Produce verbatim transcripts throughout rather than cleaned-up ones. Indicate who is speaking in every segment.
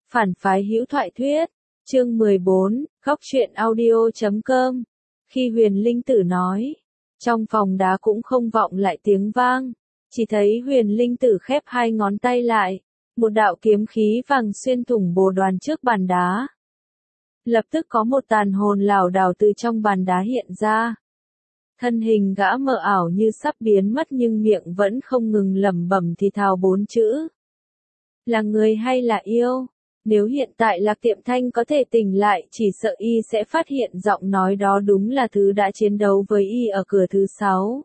Speaker 1: Phản phái hữu thoại thuyết, chương mười bốn, góc truyện audio chấm com. Khi Huyền Linh Tử nói, trong phòng đá cũng không vọng lại tiếng vang, chỉ thấy Huyền Linh Tử khép hai ngón tay lại, một đạo kiếm khí vàng xuyên thủng bồ đoàn trước bàn đá. Lập tức có một tàn hồn lảo đảo từ trong bàn đá hiện ra. Thân hình gã mờ ảo như sắp biến mất nhưng miệng vẫn không ngừng lẩm bẩm thì thào bốn chữ. Là người hay là yêu? Nếu hiện tại Lạc Tiệm Thanh có thể tỉnh lại, chỉ sợ y sẽ phát hiện giọng nói đó đúng là thứ đã chiến đấu với y ở cửa thứ sáu.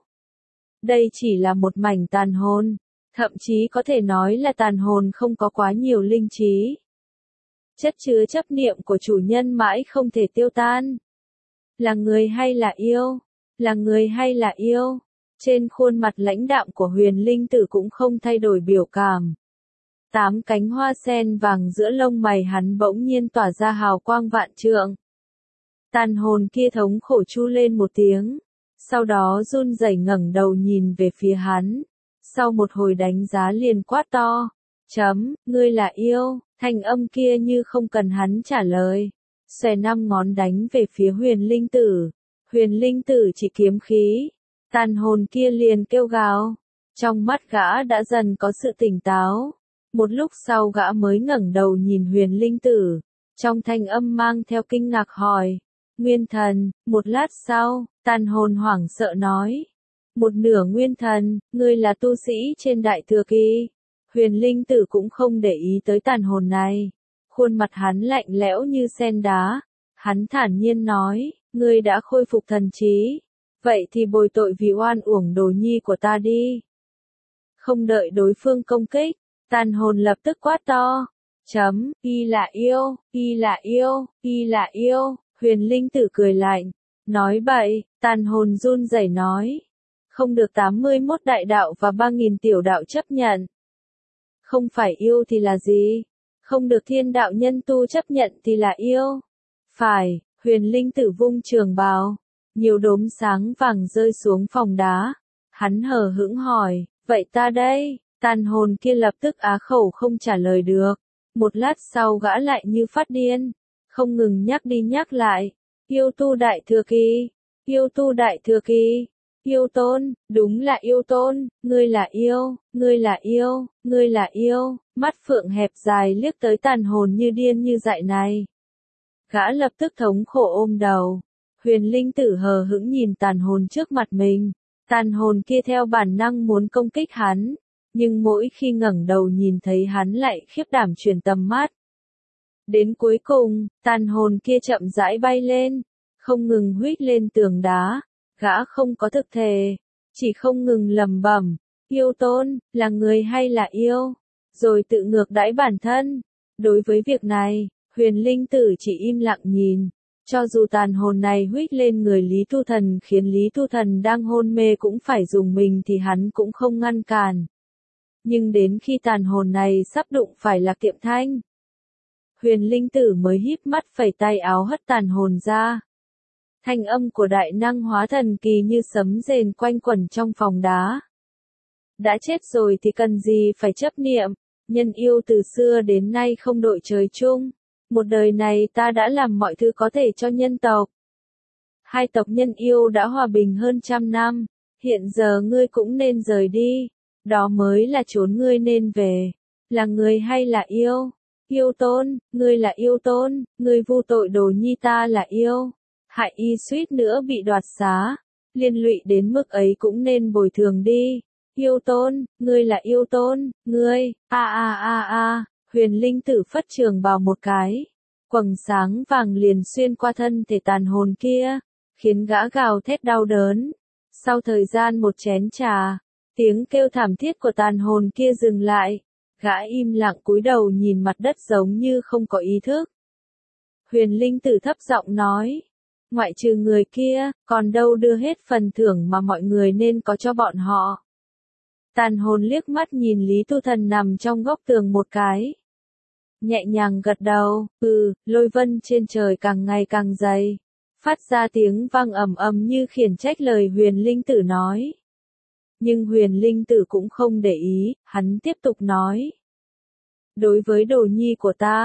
Speaker 1: Đây chỉ là một mảnh tàn hồn, thậm chí có thể nói là tàn hồn không có quá nhiều linh trí. Chất chứa chấp niệm của chủ nhân mãi không thể tiêu tan. Là người hay là yêu? Là người hay là yêu? Trên khuôn mặt lãnh đạm của Huyền Linh Tử cũng không thay đổi biểu cảm. Tám cánh hoa sen vàng giữa lông mày hắn bỗng nhiên tỏa ra hào quang vạn trượng. Tàn hồn kia thống khổ chu lên một tiếng, sau đó run rẩy ngẩng đầu nhìn về phía hắn. Sau một hồi đánh giá liền quát to, chấm, ngươi là yêu, thanh âm kia như không cần hắn trả lời. Xòe năm ngón đánh về phía Huyền Linh Tử. Huyền Linh Tử chỉ kiếm khí, tàn hồn kia liền kêu gào. Trong mắt gã đã dần có sự tỉnh táo. Một lúc sau gã mới ngẩng đầu nhìn Huyền Linh Tử, trong thanh âm mang theo kinh ngạc hỏi, Nguyên Thần. Một lát sau, tàn hồn hoảng sợ nói, một nửa Nguyên Thần, ngươi là tu sĩ trên Đại Thừa Kỳ. Huyền Linh Tử cũng không để ý tới tàn hồn này, khuôn mặt hắn lạnh lẽo như sen đá, hắn thản nhiên nói, ngươi đã khôi phục thần trí, vậy thì bồi tội vì oan uổng đồ nhi của ta đi. Không đợi đối phương công kích, tàn hồn lập tức quát to, chấm, y là yêu, y là yêu, y là yêu. Huyền Linh Tử cười lạnh, nói bậy. Tàn hồn run rẩy nói, không được tám mươi mốt đại đạo và ba nghìn tiểu đạo chấp nhận. Không phải yêu thì là gì? Không được thiên đạo nhân tu chấp nhận thì là yêu. Phải. Huyền Linh Tử vung trường bào, nhiều đốm sáng vàng rơi xuống phòng đá. Hắn hờ hững hỏi, vậy ta đây? Tàn hồn kia lập tức á khẩu không trả lời được. Một lát sau gã lại như phát điên, không ngừng nhắc đi nhắc lại, yêu tu Đại Thừa Kỳ, yêu tu Đại Thừa Kỳ, yêu tôn, đúng là yêu tôn, ngươi là yêu, ngươi là yêu, ngươi là yêu. Mắt phượng hẹp dài liếc tới tàn hồn như điên như dại này. Gã lập tức thống khổ ôm đầu. Huyền Linh Tử hờ hững nhìn tàn hồn trước mặt mình. Tàn hồn kia theo bản năng muốn công kích hắn, nhưng mỗi khi ngẩng đầu nhìn thấy hắn lại khiếp đảm chuyển tầm mắt. Đến cuối cùng, tàn hồn kia chậm rãi bay lên, không ngừng huýt lên tường đá. Gã không có thực thể, chỉ không ngừng lẩm bẩm, yêu tôn, là người hay là yêu, rồi tự ngược đãi bản thân. Đối với việc này, Huyền Linh Tử chỉ im lặng nhìn. Cho dù tàn hồn này huýt lên người Lý Tu Thần khiến Lý Tu Thần đang hôn mê cũng phải dùng mình thì hắn cũng không ngăn cản. Nhưng đến khi tàn hồn này sắp đụng phải Lạc Tiệm Thanh, Huyền Linh Tử mới híp mắt phẩy tay áo hất tàn hồn ra. Thanh âm của đại năng hóa thần kỳ như sấm rền quanh quẩn trong phòng đá. Đã chết rồi thì cần gì phải chấp niệm, nhân yêu từ xưa đến nay không đội trời chung. Một đời này ta đã làm mọi thứ có thể cho nhân tộc. Hai tộc nhân yêu đã hòa bình hơn trăm năm, hiện giờ ngươi cũng nên rời đi, đó mới là chốn ngươi nên về. Là người hay là yêu? Yêu tôn, ngươi là yêu tôn, ngươi vu tội đồ nhi ta là yêu. Hại y suýt nữa bị đoạt xá, liên lụy đến mức ấy cũng nên bồi thường đi. Yêu tôn, ngươi là yêu tôn, ngươi, a a a a. Huyền Linh Tử phất trường bào một cái, quầng sáng vàng liền xuyên qua thân thể tàn hồn kia, khiến gã gào thét đau đớn. Sau thời gian một chén trà, tiếng kêu thảm thiết của tàn hồn kia dừng lại, gã im lặng cúi đầu nhìn mặt đất giống như không có ý thức. Huyền Linh Tử thấp giọng nói, ngoại trừ người kia, còn đâu đưa hết phần thưởng mà mọi người nên có cho bọn họ. Tàn hồn liếc mắt nhìn Lý Tu Thần nằm trong góc tường một cái, nhẹ nhàng gật đầu, ừ. Lôi vân trên trời càng ngày càng dày, phát ra tiếng vang ầm ầm như khiển trách lời Huyền Linh Tử nói. Nhưng Huyền Linh Tử cũng không để ý, hắn tiếp tục nói. Đối với đồ nhi của ta,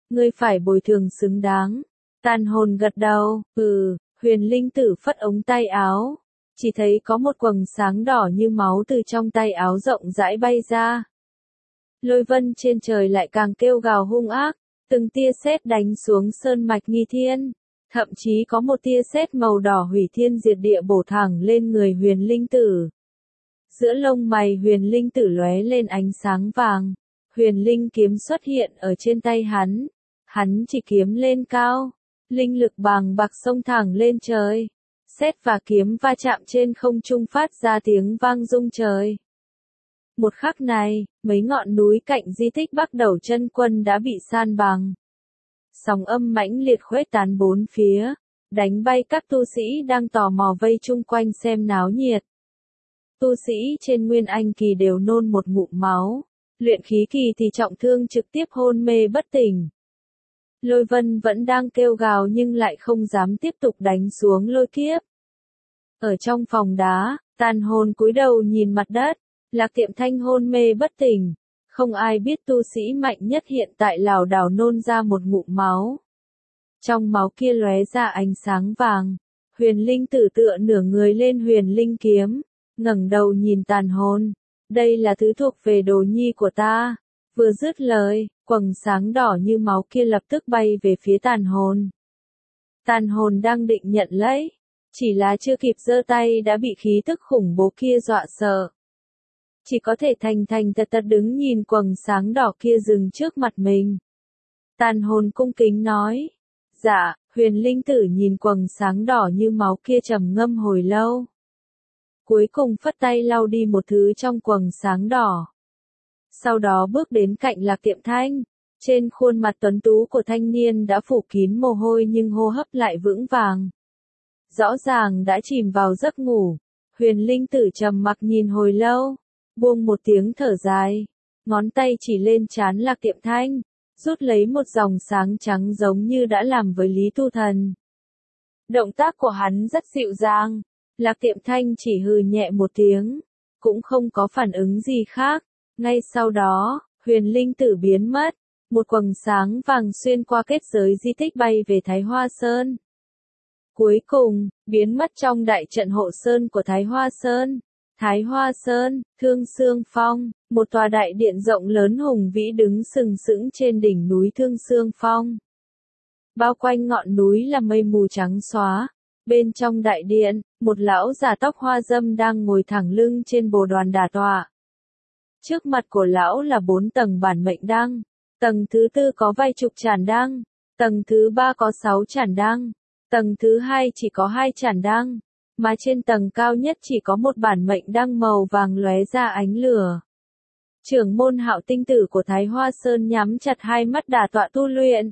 Speaker 1: Ngươi phải bồi thường xứng đáng. Tàn hồn gật đầu, ừ, huyền linh tử phất ống tay áo. Chỉ thấy có một quầng sáng đỏ như máu từ trong tay áo rộng rãi bay ra. Lôi vân trên trời lại càng kêu gào hung ác, từng tia sét đánh xuống sơn mạch nghi thiên. Thậm chí có một tia sét màu đỏ hủy thiên diệt địa bổ thẳng lên người huyền linh tử. Giữa lông mày huyền linh tử lóe lên ánh sáng vàng. Huyền linh kiếm xuất hiện ở trên tay hắn. Hắn chỉ kiếm lên cao. Linh lực bàng bạc xông thẳng lên trời. Sét và kiếm va chạm trên không trung phát ra tiếng vang rung trời. Một khắc này, mấy ngọn núi cạnh di tích Bắc Đầu Chân Quân đã bị san bằng. Sóng âm mãnh liệt khuếch tán bốn phía, đánh bay các tu sĩ đang tò mò vây chung quanh xem náo nhiệt. Tu sĩ trên Nguyên Anh kỳ đều nôn một ngụm máu, luyện khí kỳ thì trọng thương trực tiếp hôn mê bất tỉnh. Lôi Vân vẫn đang kêu gào nhưng lại không dám tiếp tục đánh xuống lôi kiếp. Ở trong phòng đá, tàn hồn cúi đầu nhìn mặt đất, Lạc Tiệm Thanh hôn mê bất tỉnh. Không ai biết tu sĩ mạnh nhất hiện tại lảo đảo nôn ra một ngụm máu. Trong máu kia lóe ra ánh sáng vàng. Huyền linh tử tựa nửa người lên huyền linh kiếm, ngẩng đầu nhìn tàn hồn. Đây là thứ thuộc về đồ nhi của ta. Vừa dứt lời, quầng sáng đỏ như máu kia lập tức bay về phía tàn hồn. Tàn hồn đang định nhận lấy, chỉ là chưa kịp giơ tay đã bị khí tức khủng bố kia dọa sợ. Chỉ có thể thành thành thật thật đứng nhìn quầng sáng đỏ kia dừng trước mặt mình. Tàn hồn cung kính nói. Dạ, huyền linh tử nhìn quầng sáng đỏ như máu kia trầm ngâm hồi lâu. Cuối cùng phất tay lau đi một thứ trong quầng sáng đỏ. Sau đó bước đến cạnh Lạc Tiệm Thanh. Trên khuôn mặt tuấn tú của thanh niên đã phủ kín mồ hôi nhưng hô hấp lại vững vàng. Rõ ràng đã chìm vào giấc ngủ. Huyền linh tử trầm mặc nhìn hồi lâu. Buông một tiếng thở dài, ngón tay chỉ lên trán Lạc Tiệm Thanh, rút lấy một dòng sáng trắng giống như đã làm với Lý Tu Thần. Động tác của hắn rất dịu dàng, Lạc Tiệm Thanh chỉ hừ nhẹ một tiếng, cũng không có phản ứng gì khác. Ngay sau đó, huyền linh tử biến mất, một quầng sáng vàng xuyên qua kết giới di tích bay về Thái Hoa Sơn. Cuối cùng, biến mất trong đại trận hộ sơn của Thái Hoa Sơn. Thái Hoa Sơn, Thương Xương Phong, một tòa đại điện rộng lớn hùng vĩ đứng sừng sững trên đỉnh núi Thương Xương Phong. Bao quanh ngọn núi là mây mù trắng xóa. Bên trong đại điện, một lão già tóc hoa dâm đang ngồi thẳng lưng trên bồ đoàn đả tọa. Trước mặt của lão là bốn tầng bản mệnh đăng. Tầng thứ tư có vài chục chản đăng. Tầng thứ ba có sáu chản đăng. Tầng thứ hai chỉ có hai chản đăng. Mà trên tầng cao nhất chỉ có một bản mệnh đăng màu vàng lóe ra ánh lửa. Trưởng môn Hạo Tinh Tử của Thái Hoa Sơn nhắm chặt hai mắt đả tọa tu luyện.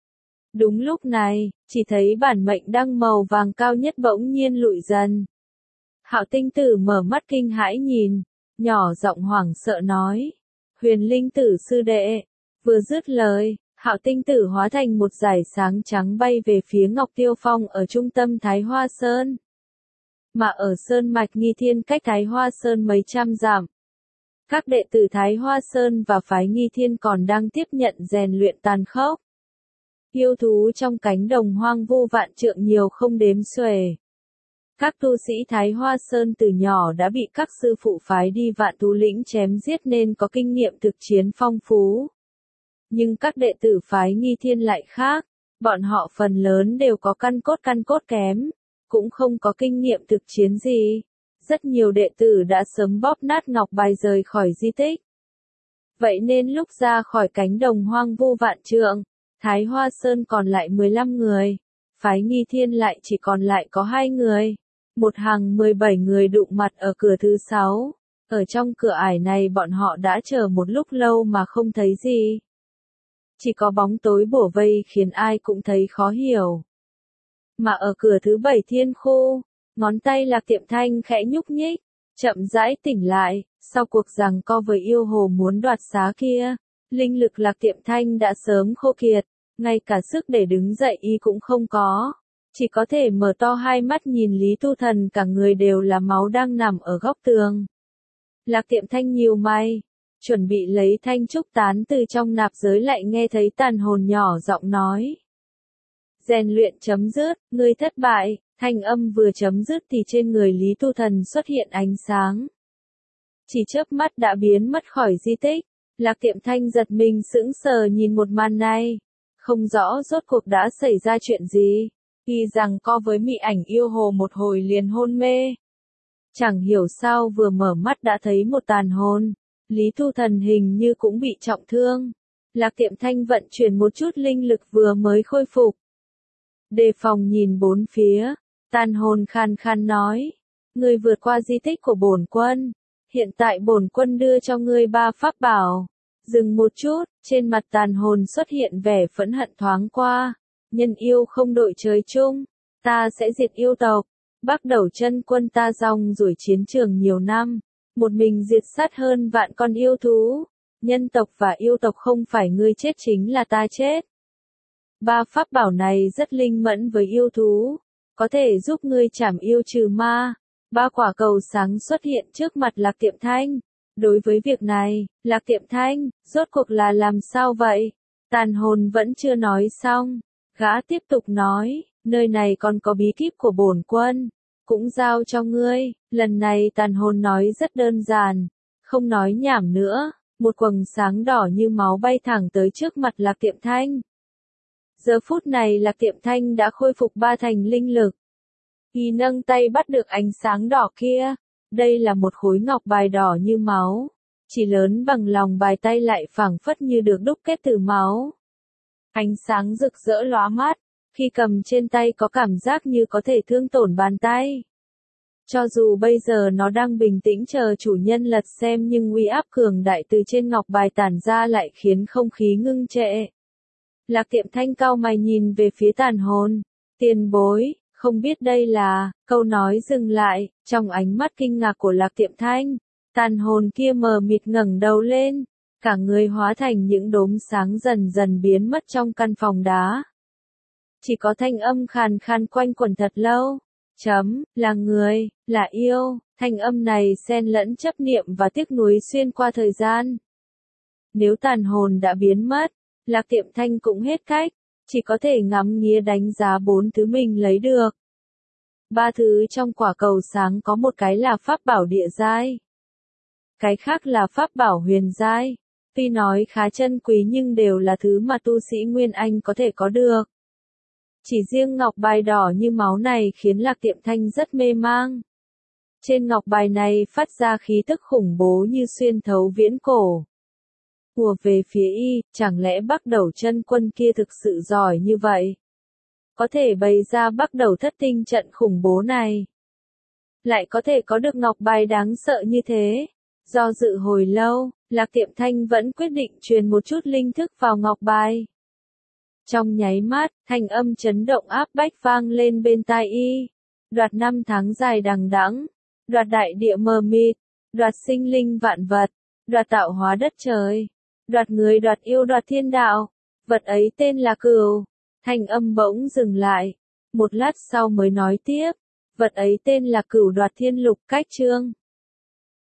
Speaker 1: Đúng lúc này, chỉ thấy bản mệnh đăng màu vàng cao nhất bỗng nhiên lụi dần. Hạo Tinh Tử mở mắt kinh hãi nhìn, nhỏ giọng hoảng sợ nói. Huyền linh tử sư đệ. Vừa dứt lời, Hạo Tinh Tử hóa thành một dải sáng trắng bay về phía Ngọc Tiêu Phong ở trung tâm Thái Hoa Sơn. Mà ở Sơn Mạch Nghi Thiên cách Thái Hoa Sơn mấy trăm dặm. Các đệ tử Thái Hoa Sơn và phái Nghi Thiên còn đang tiếp nhận rèn luyện tàn khốc. Yêu thú trong cánh đồng hoang vu vạn trượng nhiều không đếm xuể. Các tu sĩ Thái Hoa Sơn từ nhỏ đã bị các sư phụ phái đi vạn thú lĩnh chém giết nên có kinh nghiệm thực chiến phong phú. Nhưng các đệ tử phái Nghi Thiên lại khác, bọn họ phần lớn đều có căn cốt căn cốt kém, cũng không có kinh nghiệm thực chiến gì. Rất nhiều đệ tử đã sớm bóp nát ngọc bài rời khỏi di tích. Vậy nên lúc ra khỏi cánh đồng hoang vu vạn trượng, Thái Hoa Sơn còn lại mười lăm người, phái Nghi Thiên lại chỉ còn lại có hai người. Một hàng mười bảy người đụng mặt ở cửa thứ sáu. Ở trong cửa ải này bọn họ đã chờ một lúc lâu mà không thấy gì. Chỉ có bóng tối bủa vây khiến ai cũng thấy khó hiểu. Mà ở cửa thứ bảy thiên khu, ngón tay Lạc Tiệm Thanh khẽ nhúc nhích, chậm rãi tỉnh lại, sau cuộc giằng co với yêu hồ muốn đoạt xá kia, linh lực Lạc Tiệm Thanh đã sớm khô kiệt, ngay cả sức để đứng dậy y cũng không có, chỉ có thể mở to hai mắt nhìn Lý Tu Thần cả người đều là máu đang nằm ở góc tường. Lạc Tiệm Thanh nhíu mày, chuẩn bị lấy thanh trúc tán từ trong nạp giới lại nghe thấy tàn hồn nhỏ giọng nói. Rèn luyện chấm dứt, ngươi thất bại, thanh âm vừa chấm dứt thì trên người Lý Tu Thần xuất hiện ánh sáng. Chỉ chớp mắt đã biến mất khỏi di tích, Lạc Tiệm Thanh giật mình sững sờ nhìn một màn này, không rõ rốt cuộc đã xảy ra chuyện gì, y rằng co với mị ảnh yêu hồ một hồi liền hôn mê. Chẳng hiểu sao vừa mở mắt đã thấy một tàn hồn, Lý Tu Thần hình như cũng bị trọng thương. Lạc Tiệm Thanh vận chuyển một chút linh lực vừa mới khôi phục. Đề phòng nhìn bốn phía, tàn hồn khan khan nói, ngươi vượt qua di tích của bổn quân, hiện tại bổn quân đưa cho ngươi ba pháp bảo. Dừng một chút, trên mặt tàn hồn xuất hiện vẻ phẫn hận thoáng qua, nhân yêu không đội trời chung, ta sẽ diệt yêu tộc. Bắc Đầu Chân Quân ta rong ruổi chiến trường nhiều năm, một mình diệt sát hơn vạn con yêu thú, nhân tộc và yêu tộc không phải ngươi chết chính là ta chết. Ba pháp bảo này rất linh mẫn với yêu thú, có thể giúp ngươi trảm yêu trừ ma. Ba quả cầu sáng xuất hiện trước mặt Lạc Tiệm Thanh. Đối với việc này, Lạc Tiệm Thanh, rốt cuộc là làm sao vậy? Tàn hồn vẫn chưa nói xong, gã tiếp tục nói, nơi này còn có bí kíp của bổn quân, cũng giao cho ngươi. Lần này tàn hồn nói rất đơn giản, không nói nhảm nữa, một quầng sáng đỏ như máu bay thẳng tới trước mặt Lạc Tiệm Thanh. Giờ phút này Lạc Tiệm Thanh đã khôi phục ba thành linh lực. Y nâng tay bắt được ánh sáng đỏ kia. Đây là một khối ngọc bài đỏ như máu, chỉ lớn bằng lòng bài tay lại phảng phất như được đúc kết từ máu. Ánh sáng rực rỡ lóa mắt, khi cầm trên tay có cảm giác như có thể thương tổn bàn tay. Cho dù bây giờ nó đang bình tĩnh chờ chủ nhân lật xem nhưng uy áp cường đại từ trên ngọc bài tản ra lại khiến không khí ngưng trệ. Lạc Tiệm Thanh cau mày nhìn về phía tàn hồn, tiền bối. Không biết đây là, câu nói dừng lại, trong ánh mắt kinh ngạc của Lạc Tiệm Thanh, tàn hồn kia mờ mịt ngẩng đầu lên, cả người hóa thành những đốm sáng dần dần biến mất trong căn phòng đá. Chỉ có thanh âm khàn khàn quanh quẩn thật lâu, chấm, là người, là yêu, thanh âm này xen lẫn chấp niệm và tiếc nuối xuyên qua thời gian. Nếu tàn hồn đã biến mất, Lạc Tiệm Thanh cũng hết cách. Chỉ có thể ngắm nghía đánh giá bốn thứ mình lấy được. Ba thứ trong quả cầu sáng có một cái là pháp bảo địa giai. Cái khác là pháp bảo huyền giai. Tuy nói khá chân quý nhưng đều là thứ mà tu sĩ Nguyên Anh có thể có được. Chỉ riêng ngọc bài đỏ như máu này khiến Lạc Tiệm Thanh rất mê mang. Trên ngọc bài này phát ra khí tức khủng bố như xuyên thấu viễn cổ. Ùa về phía y, chẳng lẽ Bắc Đầu Chân Quân kia thực sự giỏi như vậy? Có thể bày ra Bắc Đầu Thất Tinh trận khủng bố này. Lại có thể có được ngọc bài đáng sợ như thế. Do dự hồi lâu, Lạc Tiệm Thanh vẫn quyết định truyền một chút linh thức vào ngọc bài. Trong nháy mắt, thanh âm chấn động áp bách vang lên bên tai y. Đoạt năm tháng dài đằng đẵng, đoạt đại địa mờ mịt, đoạt sinh linh vạn vật, đoạt tạo hóa đất trời. Đoạt người đoạt yêu đoạt thiên đạo, vật ấy tên là cừu. Thanh âm bỗng dừng lại, một lát sau mới nói tiếp, vật ấy tên là cửu đoạt thiên lục cách chương.